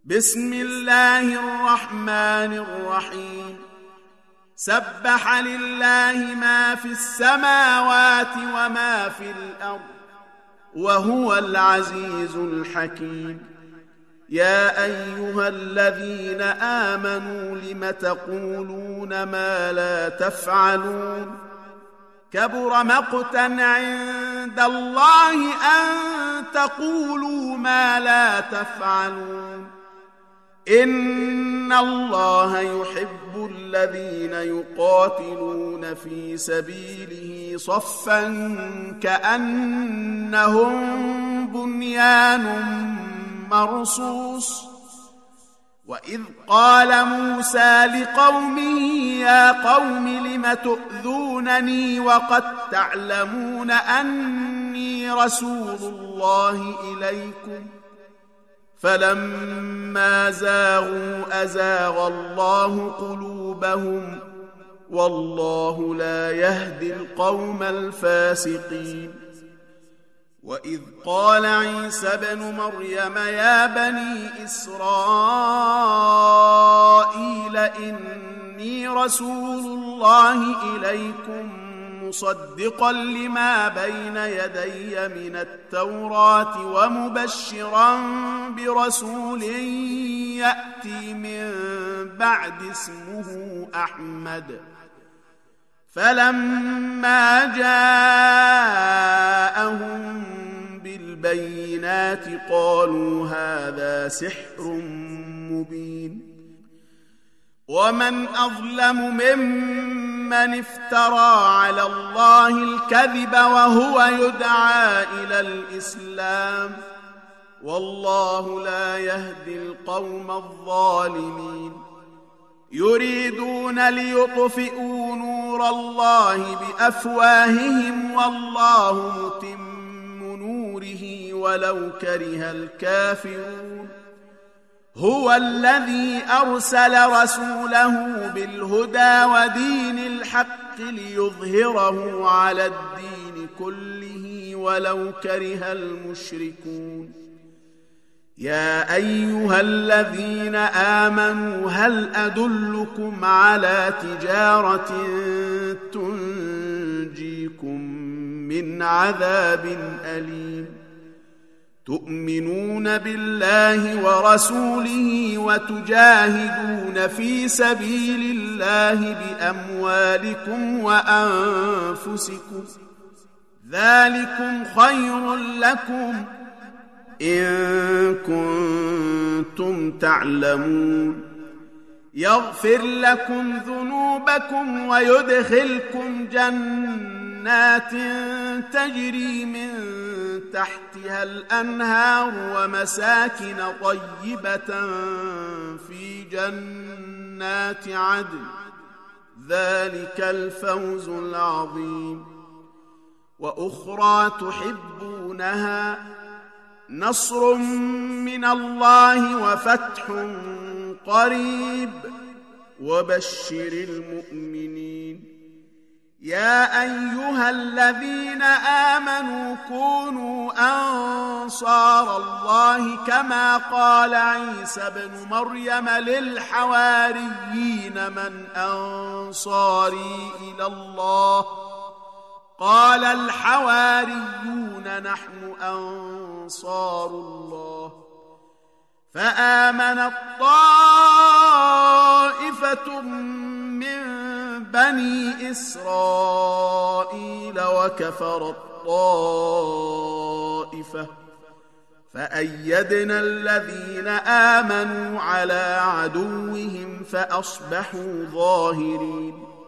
بسم الله الرحمن الرحيم. سبح لله ما في السماوات وما في الأرض وهو العزيز الحكيم. يا أيها الذين آمنوا لم تقولون ما لا تفعلون؟ كبر مقتا عند الله أن تقولوا ما لا تفعلون. إن الله يحب الذين يقاتلون في سبيله صفا كأنهم بنيان مرصوص. وإذ قال موسى لقومه يا قوم لم تؤذونني وقد تعلمون أني رسول الله إليكم؟ فلما زاغوا أزاغ الله قلوبهم والله لا يهدي القوم الفاسقين. وإذ قال عيسى بن مريم يا بني إسرائيل إني رسول الله إليكم مصدقا لما بين يدي من التوراة ومبشرا برسول يأتي من بعد اسمه أحمد. فلما جاءهم بالبينات قالوا هذا سحر مبين. ومن أظلم ممن افترى على الله الكذب وهو يدعى إلى الإسلام والله لا يهدي القوم الظالمين. يريدون ليطفئوا نور الله بأفواههم والله متم نوره ولو كره الكافرون. هو الذي أرسل رسوله بالهدى ودين الحق ليظهره على الدين كله ولو كره المشركون. يا أيها الذين آمنوا هل أدلكم على تجارة تنجيكم من عذاب أليم؟ تؤمنون بالله ورسوله وتجاهدون في سبيل الله بأموالكم وأنفسكم ذلكم خير لكم إن كنتم تعلمون. يغفر لكم ذنوبكم ويدخلكم جنات تجري من تحتها الأنهار ومساكن طيبة في جنات عدن ذلك الفوز العظيم. وأخرى تحبونها نصر من الله وفتح قريب وبشر المؤمنين. يا أيها الذين آمنوا كونوا أنصار الله كما قال عيسى بن مريم للحواريين من أنصاري إلى الله؟ قال الحواريون نحن أنصار الله. فآمنت طائفة من بني إسرائيل وكفرت طائفة فأيدنا الذين آمنوا على عدوهم فأصبحوا ظاهرين.